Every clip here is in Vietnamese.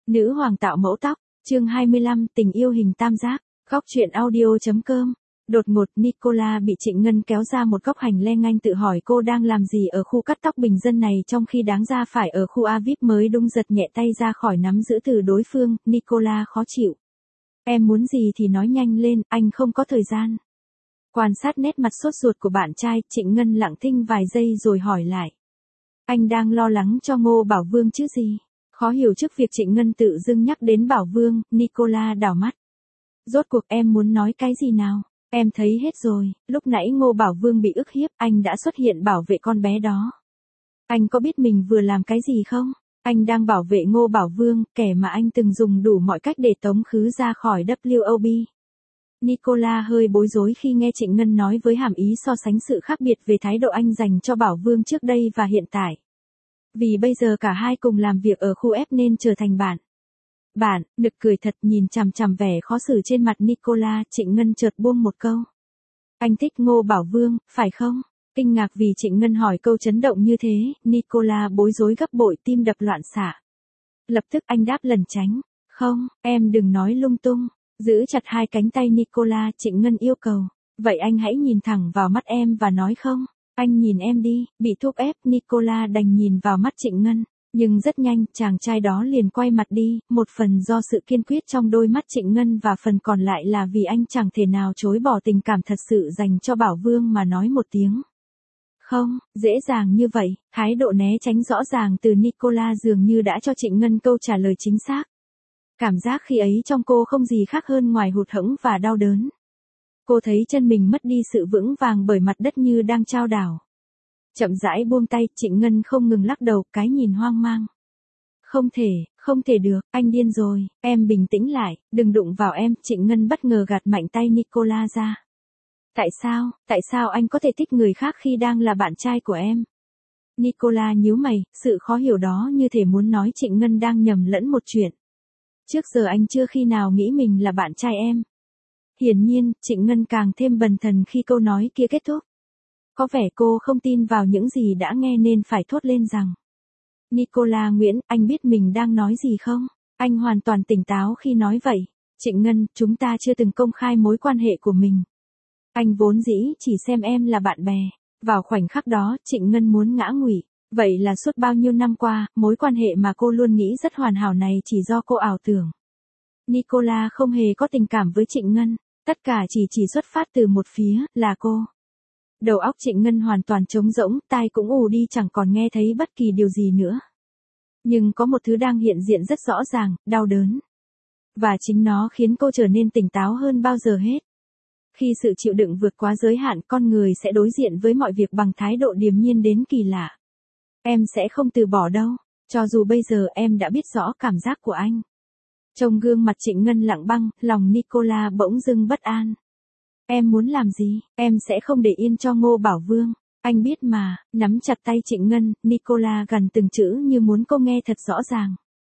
Nữ hoàng tạo mẫu tóc, chương 25, tình yêu hình tam giác, góc truyện audio.com. Đột ngột Nicola bị Trịnh Ngân kéo ra một góc hành lang, anh tự hỏi cô đang làm gì ở khu cắt tóc bình dân này trong khi đáng ra phải ở khu A VIP mới đúng, giật nhẹ tay ra khỏi nắm giữ từ đối phương. Nicola khó chịu. Em muốn gì thì nói nhanh lên, anh không có thời gian. Quan sát nét mặt sốt ruột của bạn trai, Trịnh Ngân lặng thinh vài giây rồi hỏi lại. Anh đang lo lắng cho Ngô Bảo Vương chứ gì? Khó hiểu trước việc Trịnh Ngân tự dưng nhắc đến Bảo Vương, Nicola đảo mắt. Rốt cuộc em muốn nói cái gì nào? Em thấy hết rồi, lúc nãy Ngô Bảo Vương bị ức hiếp, anh đã xuất hiện bảo vệ con bé đó. Anh có biết mình vừa làm cái gì không? Anh đang bảo vệ Ngô Bảo Vương, kẻ mà anh từng dùng đủ mọi cách để tống khứ ra khỏi WOB. Nicola hơi bối rối khi nghe Trịnh Ngân nói với hàm ý so sánh sự khác biệt về thái độ anh dành cho Bảo Vương trước đây và hiện tại. Vì bây giờ cả hai cùng làm việc ở khu F nên trở thành bạn. Bạn, nực cười thật, nhìn chằm chằm vẻ khó xử trên mặt Nicola, Trịnh Ngân chợt buông một câu. Anh thích Ngô Bảo Vương, phải không? Kinh ngạc vì Trịnh Ngân hỏi câu chấn động như thế, Nicola bối rối gấp bội, tim đập loạn xạ. Lập tức anh đáp lẩn tránh. Không, em đừng nói lung tung. Giữ chặt hai cánh tay Nicola, Trịnh Ngân yêu cầu. Vậy anh hãy nhìn thẳng vào mắt em và nói không. Anh nhìn em đi, bị thúc ép, Nicola đành nhìn vào mắt Trịnh Ngân. Nhưng rất nhanh, chàng trai đó liền quay mặt đi, một phần do sự kiên quyết trong đôi mắt Trịnh Ngân và phần còn lại là vì anh chẳng thể nào chối bỏ tình cảm thật sự dành cho Bảo Vương mà nói một tiếng. Không, dễ dàng như vậy, thái độ né tránh rõ ràng từ Nicola dường như đã cho Trịnh Ngân câu trả lời chính xác. Cảm giác khi ấy trong cô không gì khác hơn ngoài hụt hẫng và đau đớn. Cô thấy chân mình mất đi sự vững vàng bởi mặt đất như đang chao đảo. Chậm rãi buông tay, Trịnh Ngân không ngừng lắc đầu, cái nhìn hoang mang. Không thể được, anh điên rồi, em bình tĩnh lại, đừng đụng vào em, Trịnh Ngân bất ngờ gạt mạnh tay Nicola ra. Tại sao anh có thể thích người khác khi đang là bạn trai của em? Nicola nhíu mày, sự khó hiểu đó như thể muốn nói Trịnh Ngân đang nhầm lẫn một chuyện. Trước giờ anh chưa khi nào nghĩ mình là bạn trai em. Hiển nhiên, Trịnh Ngân càng thêm bần thần khi câu nói kia kết thúc. Có vẻ cô không tin vào những gì đã nghe nên phải thốt lên rằng. Nicola Nguyễn, anh biết mình đang nói gì không? Anh hoàn toàn tỉnh táo khi nói vậy. Trịnh Ngân, chúng ta chưa từng công khai mối quan hệ của mình. Anh vốn dĩ chỉ xem em là bạn bè. Vào khoảnh khắc đó, Trịnh Ngân muốn ngã ngụy. Vậy là suốt bao nhiêu năm qua, mối quan hệ mà cô luôn nghĩ rất hoàn hảo này chỉ do cô ảo tưởng. Nicola không hề có tình cảm với Trịnh Ngân. Tất cả chỉ xuất phát từ một phía, là cô. Đầu óc Trịnh Ngân hoàn toàn trống rỗng, tai cũng ù đi, chẳng còn nghe thấy bất kỳ điều gì nữa. Nhưng có một thứ đang hiện diện rất rõ ràng, đau đớn. Và chính nó khiến cô trở nên tỉnh táo hơn bao giờ hết. Khi sự chịu đựng vượt quá giới hạn, con người sẽ đối diện với mọi việc bằng thái độ điềm nhiên đến kỳ lạ. Em sẽ không từ bỏ đâu, cho dù bây giờ em đã biết rõ cảm giác của anh. Trông gương mặt Trịnh Ngân lặng băng, lòng Nicola bỗng dưng bất an. Em muốn làm gì? Em sẽ không để yên cho Ngô Bảo Vương. Anh biết mà, nắm chặt tay Trịnh Ngân, Nicola gần từng chữ như muốn cô nghe thật rõ ràng.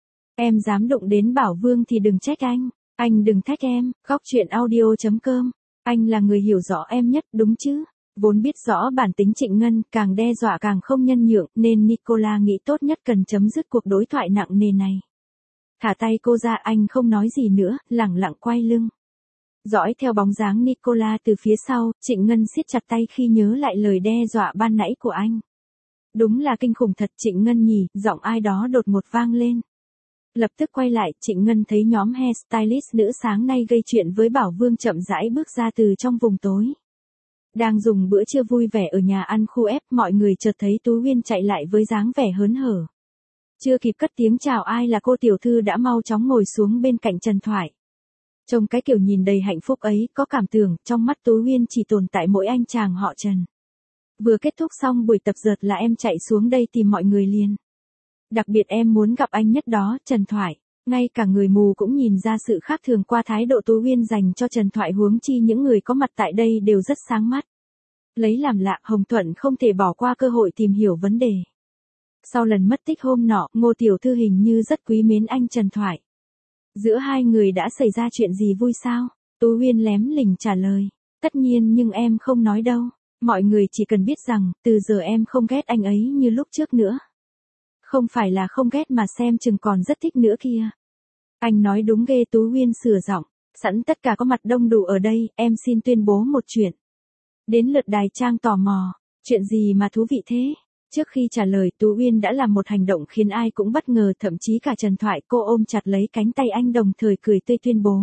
Em dám đụng đến Bảo Vương thì đừng trách anh đừng thách em, góc truyện audio.com. Anh là người hiểu rõ em nhất, đúng chứ? Vốn biết rõ bản tính Trịnh Ngân, càng đe dọa càng không nhân nhượng, nên Nicola nghĩ tốt nhất cần chấm dứt cuộc đối thoại nặng nề này. Thả tay cô ra, anh không nói gì nữa, lẳng lặng quay lưng. Dõi theo bóng dáng Nicola từ phía sau, Trịnh Ngân siết chặt tay khi nhớ lại lời đe dọa ban nãy của anh. Đúng là kinh khủng thật, Trịnh Ngân nhỉ, giọng ai đó đột ngột vang lên. Lập tức quay lại, Trịnh Ngân thấy nhóm hairstylist nữ sáng nay gây chuyện với Bảo Vương chậm rãi bước ra từ trong vùng tối. Đang dùng bữa trưa vui vẻ ở nhà ăn khu F, mọi người chợt thấy Tú Huyên chạy lại với dáng vẻ hớn hở. Chưa kịp cất tiếng chào ai là cô tiểu thư đã mau chóng ngồi xuống bên cạnh Trần Thoại. Trông cái kiểu nhìn đầy hạnh phúc ấy, có cảm tưởng, trong mắt Tú Huyên chỉ tồn tại mỗi anh chàng họ Trần. Vừa kết thúc xong buổi tập dượt là em chạy xuống đây tìm mọi người liền. Đặc biệt em muốn gặp anh nhất đó, Trần Thoại. Ngay cả người mù cũng nhìn ra sự khác thường qua thái độ Tú Huyên dành cho Trần Thoại, huống chi những người có mặt tại đây đều rất sáng mắt. Lấy làm lạ, Hồng Thuận không thể bỏ qua cơ hội tìm hiểu vấn đề. Sau lần mất tích hôm nọ, Ngô tiểu thư hình như rất quý mến anh Trần Thoại. Giữa hai người đã xảy ra chuyện gì vui sao? Tú Huyên lém lỉnh trả lời. Tất nhiên, nhưng em không nói đâu. Mọi người chỉ cần biết rằng, từ giờ em không ghét anh ấy như lúc trước nữa. Không phải là không ghét mà xem chừng còn rất thích nữa kia. Anh nói đúng ghê, Tú Uyên sửa giọng. Sẵn tất cả có mặt đông đủ ở đây, em xin tuyên bố một chuyện. Đến lượt Đài Trang tò mò. Chuyện gì mà thú vị thế? Trước khi trả lời, Tú Uyên đã làm một hành động khiến ai cũng bất ngờ, thậm chí cả Trần Thoại. Cô ôm chặt lấy cánh tay anh đồng thời cười tươi tuyên bố.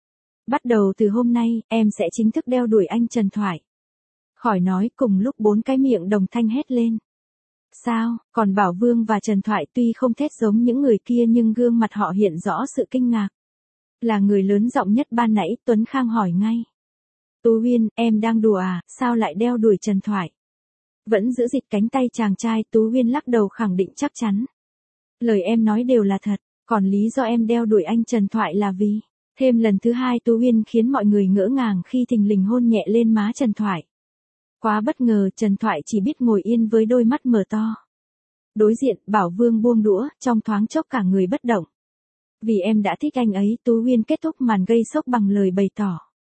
Bắt đầu từ hôm nay, em sẽ chính thức đeo đuổi anh Trần Thoại. Khỏi nói, cùng lúc 4 cái miệng đồng thanh hét lên. Sao? Còn Bảo Vương và Trần Thoại tuy không thét giống những người kia nhưng gương mặt họ hiện rõ sự kinh ngạc. Là người lớn giọng nhất ban nãy, Tuấn Khang hỏi ngay. Tú Uyên, em đang đùa à, sao lại đeo đuổi Trần Thoại? Vẫn giữ dịch cánh tay chàng trai, Tú Uyên lắc đầu khẳng định chắc chắn. Lời em nói đều là thật, còn lý do em đeo đuổi anh Trần Thoại là vì... Thêm lần thứ hai Tú Uyên khiến mọi người ngỡ ngàng khi thình lình hôn nhẹ lên má Trần Thoại. Quá bất ngờ, Trần Thoại chỉ biết ngồi yên với đôi mắt mở to. Đối diện, Bảo Vương buông đũa, trong thoáng chốc cả người bất động. Vì em đã thích anh ấy, Tú Uyên kết thúc màn gây sốc bằng lời bày tỏ.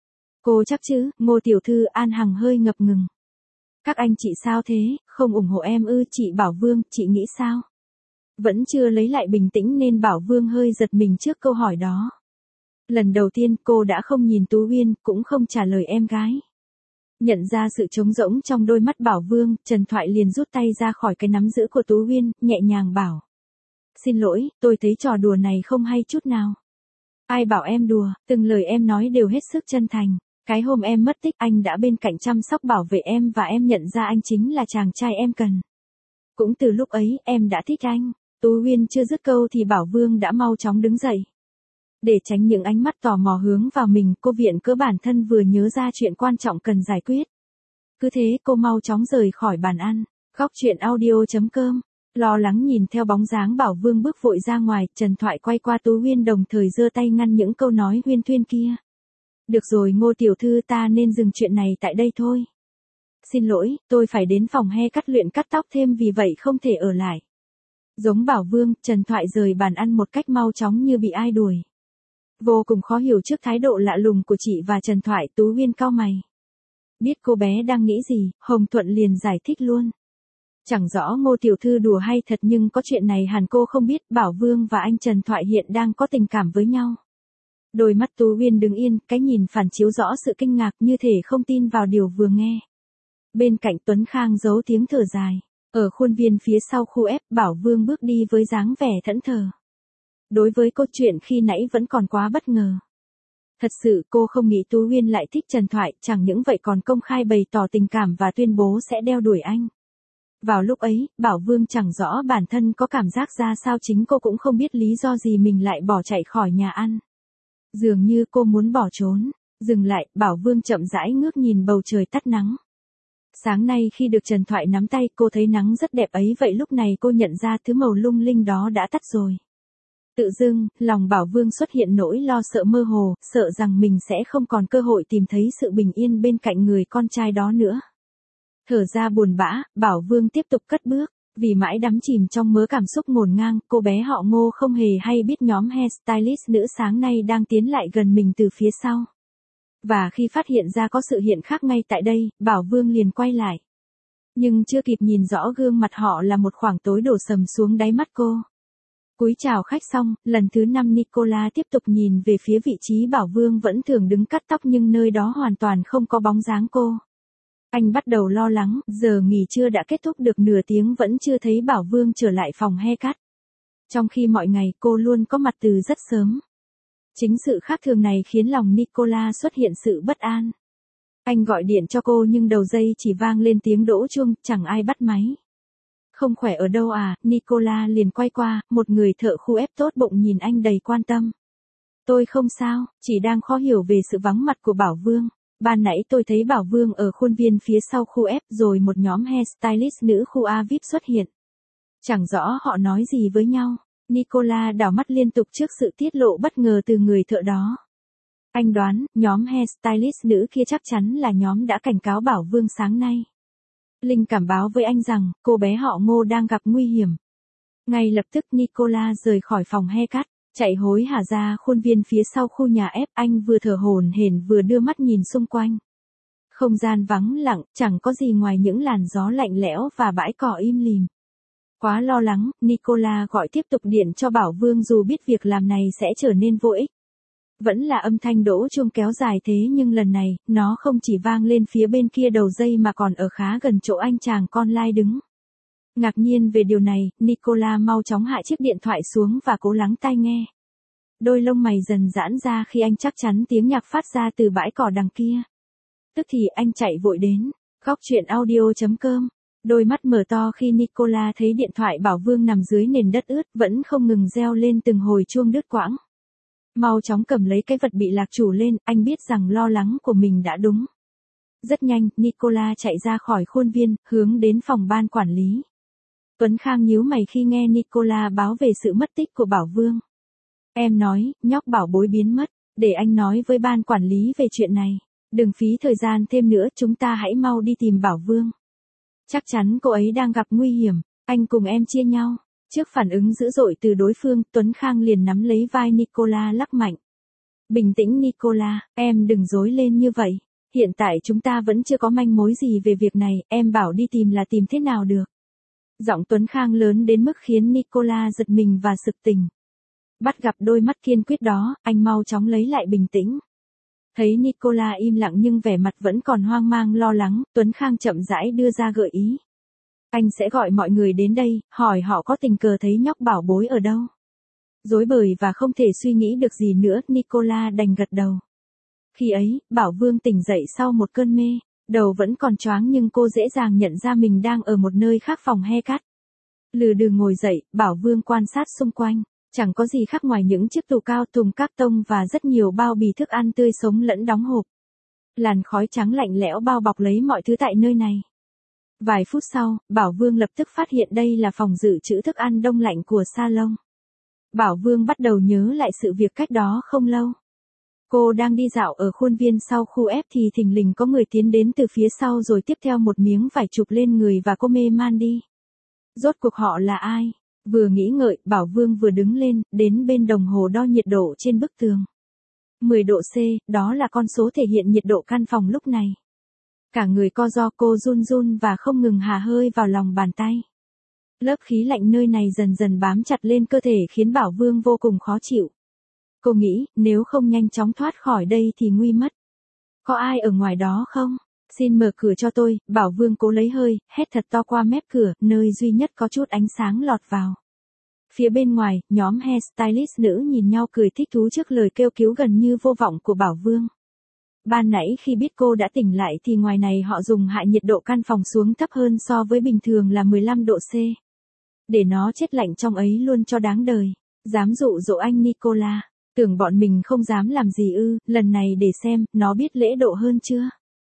Cô chắc chứ? Ngô tiểu thư An Hằng hơi ngập ngừng. Các anh chị sao thế, không ủng hộ em ư? Chị Bảo Vương, chị nghĩ sao? Vẫn chưa lấy lại bình tĩnh nên Bảo Vương hơi giật mình trước câu hỏi đó. Lần đầu tiên cô đã không nhìn Tú Uyên, cũng không trả lời em gái. Nhận ra sự trống rỗng trong đôi mắt Bảo Vương, Trần Thoại liền rút tay ra khỏi cái nắm giữ của Tú Uyên, nhẹ nhàng bảo. Xin lỗi, tôi thấy trò đùa này không hay chút nào. Ai bảo em đùa, từng lời em nói đều hết sức chân thành. Cái hôm em mất tích anh đã bên cạnh chăm sóc bảo vệ em và em nhận ra anh chính là chàng trai em cần. Cũng từ lúc ấy em đã thích anh. Tú Uyên chưa dứt câu thì Bảo Vương đã mau chóng đứng dậy. Để tránh những ánh mắt tò mò hướng vào mình, cô viện cớ bản thân vừa nhớ ra chuyện quan trọng cần giải quyết. Cứ thế cô mau chóng rời khỏi bàn ăn. Góc truyện audio.com. Lo lắng nhìn theo bóng dáng Bảo Vương bước vội ra ngoài, Trần Thoại quay qua Tú Uyên đồng thời giơ tay ngăn những câu nói huyên thuyên kia. Được rồi Ngô tiểu thư, ta nên dừng chuyện này tại đây thôi. Xin lỗi, tôi phải đến phòng he cắt luyện cắt tóc thêm vì vậy không thể ở lại. Giống Bảo Vương, Trần Thoại rời bàn ăn một cách mau chóng như bị ai đuổi. Vô cùng khó hiểu trước thái độ lạ lùng của chị và Trần Thoại, Tú Uyên cau mày. Biết cô bé đang nghĩ gì, Hồng Thuận liền giải thích luôn. Chẳng rõ Ngô tiểu thư đùa hay thật nhưng có chuyện này hẳn cô không biết, Bảo Vương và anh Trần Thoại hiện đang có tình cảm với nhau. Đôi mắt Tú Uyên đứng yên, cái nhìn phản chiếu rõ sự kinh ngạc như thể không tin vào điều vừa nghe. Bên cạnh Tuấn Khang giấu tiếng thở dài. Ở khuôn viên phía sau khu ép, Bảo Vương bước đi với dáng vẻ thẫn thờ. Đối với câu chuyện khi nãy vẫn còn quá bất ngờ. Thật sự cô không nghĩ Tú Uyên lại thích Trần Thoại, chẳng những vậy còn công khai bày tỏ tình cảm và tuyên bố sẽ đeo đuổi anh. Vào lúc ấy, Bảo Vương chẳng rõ bản thân có cảm giác ra sao, chính cô cũng không biết lý do gì mình lại bỏ chạy khỏi nhà ăn. Dường như cô muốn bỏ trốn. Dừng lại, Bảo Vương chậm rãi ngước nhìn bầu trời tắt nắng. Sáng nay khi được Trần Thoại nắm tay cô thấy nắng rất đẹp ấy, vậy lúc này cô nhận ra thứ màu lung linh đó đã tắt rồi. Tự dưng, lòng Bảo Vương xuất hiện nỗi lo sợ mơ hồ, sợ rằng mình sẽ không còn cơ hội tìm thấy sự bình yên bên cạnh người con trai đó nữa. Thở ra buồn bã, Bảo Vương tiếp tục cất bước. Vì mãi đắm chìm trong mớ cảm xúc ngổn ngang, cô bé họ Ngô không hề hay biết nhóm hairstylist nữ sáng nay đang tiến lại gần mình từ phía sau. Và khi phát hiện ra có sự hiện khác ngay tại đây, Bảo Vương liền quay lại. Nhưng chưa kịp nhìn rõ gương mặt họ là một khoảng tối đổ sầm xuống đáy mắt cô. Cúi chào khách xong, lần thứ 5 Nicola tiếp tục nhìn về phía vị trí Bảo Vương vẫn thường đứng cắt tóc nhưng nơi đó hoàn toàn không có bóng dáng cô. Anh bắt đầu lo lắng, giờ nghỉ trưa đã kết thúc được nửa tiếng vẫn chưa thấy Bảo Vương trở lại phòng he cắt. Trong khi mọi ngày cô luôn có mặt từ rất sớm. Chính sự khác thường này khiến lòng Nicola xuất hiện sự bất an. Anh gọi điện cho cô nhưng đầu dây chỉ vang lên tiếng đỗ chuông, chẳng ai bắt máy. Không khỏe ở đâu à? Nicola liền quay qua, một người thợ khu ép tốt bụng nhìn anh đầy quan tâm. Tôi không sao, chỉ đang khó hiểu về sự vắng mặt của Bảo Vương. Ban nãy tôi thấy Bảo Vương ở khuôn viên phía sau khu ép rồi một nhóm hairstylist nữ khu A VIP xuất hiện. Chẳng rõ họ nói gì với nhau. Nicola đảo mắt liên tục trước sự tiết lộ bất ngờ từ người thợ đó. Anh đoán, nhóm hairstylist nữ kia chắc chắn là nhóm đã cảnh cáo Bảo Vương sáng nay. Linh cảm báo với anh rằng, cô bé họ Ngô đang gặp nguy hiểm. Ngay lập tức Nicola rời khỏi phòng haircut, chạy hối hả ra khuôn viên phía sau khu nhà ép, anh vừa thở hổn hển vừa đưa mắt nhìn xung quanh. Không gian vắng lặng, chẳng có gì ngoài những làn gió lạnh lẽo và bãi cỏ im lìm. Quá lo lắng, Nicola gọi tiếp tục điện cho Bảo Vương dù biết việc làm này sẽ trở nên vô ích. Vẫn là âm thanh đỗ chuông kéo dài thế nhưng lần này, nó không chỉ vang lên phía bên kia đầu dây mà còn ở khá gần chỗ anh chàng con lai đứng. Ngạc nhiên về điều này, Nicola mau chóng hạ chiếc điện thoại xuống và cố lắng tai nghe. Đôi lông mày dần giãn ra khi anh chắc chắn tiếng nhạc phát ra từ bãi cỏ đằng kia. Tức thì anh chạy vội đến, góc chuyện audio.com. Đôi mắt mở to khi Nicola thấy điện thoại Bảo Vương nằm dưới nền đất ướt vẫn không ngừng reo lên từng hồi chuông đứt quãng. Mau chóng cầm lấy cái vật bị lạc chủ lên, anh biết rằng lo lắng của mình đã đúng. Rất nhanh, Nicola chạy ra khỏi khuôn viên, hướng đến phòng ban quản lý. Tuấn Khang nhíu mày khi nghe Nicola báo về sự mất tích của Bảo Vương. Em nói, nhóc Bảo Bối biến mất, để anh nói với ban quản lý về chuyện này. Đừng phí thời gian thêm nữa, chúng ta hãy mau đi tìm Bảo Vương. Chắc chắn cô ấy đang gặp nguy hiểm, anh cùng em chia nhau. Trước phản ứng dữ dội từ đối phương, Tuấn Khang liền nắm lấy vai Nicola lắc mạnh. Bình tĩnh Nicola, em đừng rối lên như vậy. Hiện tại chúng ta vẫn chưa có manh mối gì về việc này, em bảo đi tìm là tìm thế nào được. Giọng Tuấn Khang lớn đến mức khiến Nicola giật mình và sực tỉnh. Bắt gặp đôi mắt kiên quyết đó, anh mau chóng lấy lại bình tĩnh. Thấy Nicola im lặng nhưng vẻ mặt vẫn còn hoang mang lo lắng, Tuấn Khang chậm rãi đưa ra gợi ý. Anh sẽ gọi mọi người đến đây, hỏi họ có tình cờ thấy nhóc Bảo Bối ở đâu. Rối bời và không thể suy nghĩ được gì nữa, Nicola đành gật đầu. Khi ấy, Bảo Vương tỉnh dậy sau một cơn mê, đầu vẫn còn choáng nhưng cô dễ dàng nhận ra mình đang ở một nơi khác phòng haircut. Lừ đừ ngồi dậy, Bảo Vương quan sát xung quanh. Chẳng có gì khác ngoài những chiếc tủ cao thùng các tông và rất nhiều bao bì thức ăn tươi sống lẫn đóng hộp. Làn khói trắng lạnh lẽo bao bọc lấy mọi thứ tại nơi này. Vài phút sau, Bảo Vương lập tức phát hiện đây là phòng dự trữ thức ăn đông lạnh của salon. Bảo Vương bắt đầu nhớ lại sự việc cách đó không lâu. Cô đang đi dạo ở khuôn viên sau khu ép thì thình lình có người tiến đến từ phía sau rồi tiếp theo một miếng vải chụp lên người và cô mê man đi. Rốt cuộc họ là ai? Vừa nghĩ ngợi, Bảo Vương vừa đứng lên, đến bên đồng hồ đo nhiệt độ trên bức tường. 10 độ C, đó là con số thể hiện nhiệt độ căn phòng lúc này. Cả người co ro, cô run run và không ngừng hà hơi vào lòng bàn tay. Lớp khí lạnh nơi này dần dần bám chặt lên cơ thể khiến Bảo Vương vô cùng khó chịu. Cô nghĩ, nếu không nhanh chóng thoát khỏi đây thì nguy mất. Có ai ở ngoài đó không? Xin mở cửa cho tôi, Bảo Vương cố lấy hơi, hét thật to qua mép cửa, nơi duy nhất có chút ánh sáng lọt vào. Phía bên ngoài, nhóm hairstylist nữ nhìn nhau cười thích thú trước lời kêu cứu gần như vô vọng của Bảo Vương. Ban nãy khi biết cô đã tỉnh lại thì ngoài này họ dùng hạ nhiệt độ căn phòng xuống thấp hơn so với bình thường là 15 độ C. Để nó chết lạnh trong ấy luôn cho đáng đời. Dám dụ dỗ anh Nicola, tưởng bọn mình không dám làm gì ư, lần này để xem, nó biết lễ độ hơn chưa?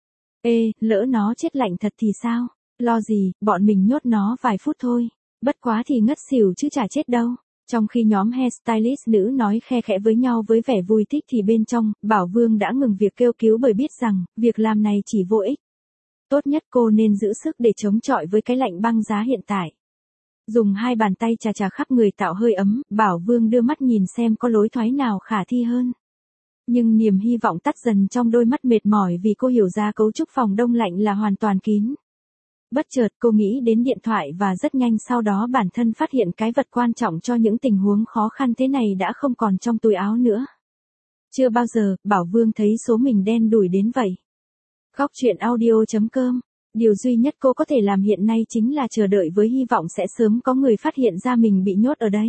Ê, lỡ nó chết lạnh thật thì sao? Lo gì, bọn mình nhốt nó vài phút thôi. Bất quá thì ngất xỉu chứ chả chết đâu. Trong khi nhóm hairstylist nữ nói khe khẽ với nhau với vẻ vui thích thì bên trong, Bảo Vương đã ngừng việc kêu cứu bởi biết rằng, việc làm này chỉ vô ích. Tốt nhất cô nên giữ sức để chống chọi với cái lạnh băng giá hiện tại. Dùng hai bàn tay chà chà khắp người tạo hơi ấm, Bảo Vương đưa mắt nhìn xem có lối thoái nào khả thi hơn. Nhưng niềm hy vọng tắt dần trong đôi mắt mệt mỏi vì cô hiểu ra cấu trúc phòng đông lạnh là hoàn toàn kín. Bất chợt cô nghĩ đến điện thoại và rất nhanh sau đó bản thân phát hiện cái vật quan trọng cho những tình huống khó khăn thế này đã không còn trong túi áo nữa. Chưa bao giờ, Bảo Vương thấy số mình đen đủi đến vậy. Góc chuyện audio.com. Điều duy nhất cô có thể làm hiện nay chính là chờ đợi với hy vọng sẽ sớm có người phát hiện ra mình bị nhốt ở đây.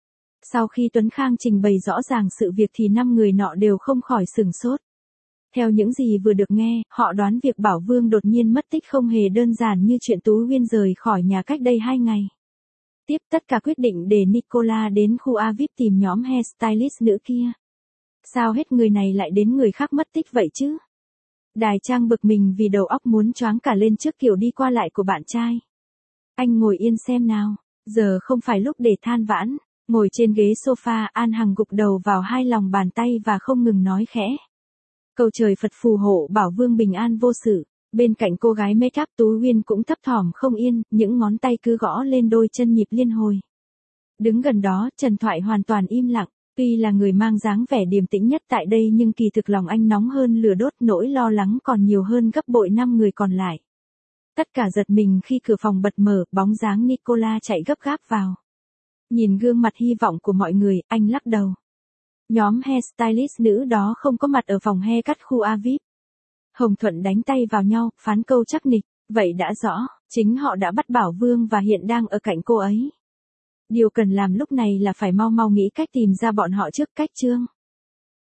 Sau khi Tuấn Khang trình bày rõ ràng sự việc thì 5 người nọ đều không khỏi sửng sốt. Theo những gì vừa được nghe, họ đoán việc Bảo Vương đột nhiên mất tích không hề đơn giản như chuyện Tú Uyên rời khỏi nhà cách đây 2 ngày. Tiếp tất cả quyết định để Nicola đến khu A VIP tìm nhóm hairstylist nữ kia. Sao hết người này lại đến người khác mất tích vậy chứ? Đài Trang bực mình vì đầu óc muốn choáng cả lên trước kiểu đi qua lại của bạn trai. Anh ngồi yên xem nào, giờ không phải lúc để than vãn. Ngồi trên ghế sofa, An Hằng gục đầu vào hai lòng bàn tay và không ngừng nói khẽ. Cầu trời Phật phù hộ Bảo Vương bình an vô sự. Bên cạnh cô gái make up Tú Uyên cũng thấp thỏm không yên, những ngón tay cứ gõ lên đôi chân nhịp liên hồi. Đứng gần đó, Trần Thoại hoàn toàn im lặng. Tuy là người mang dáng vẻ điềm tĩnh nhất tại đây nhưng kỳ thực lòng anh nóng hơn lửa đốt, nỗi lo lắng còn nhiều hơn gấp bội 5 người còn lại. Tất cả giật mình khi cửa phòng bật mở, bóng dáng Nicola chạy gấp gáp vào. Nhìn gương mặt hy vọng của mọi người, anh lắc đầu. Nhóm hairstylist nữ đó không có mặt ở phòng haircut khu A VIP. Hồng Thuận đánh tay vào nhau, phán câu chắc nịch, vậy đã rõ, chính họ đã bắt Bảo Vương và hiện đang ở cạnh cô ấy. Điều cần làm lúc này là phải mau mau nghĩ cách tìm ra bọn họ trước cách chương.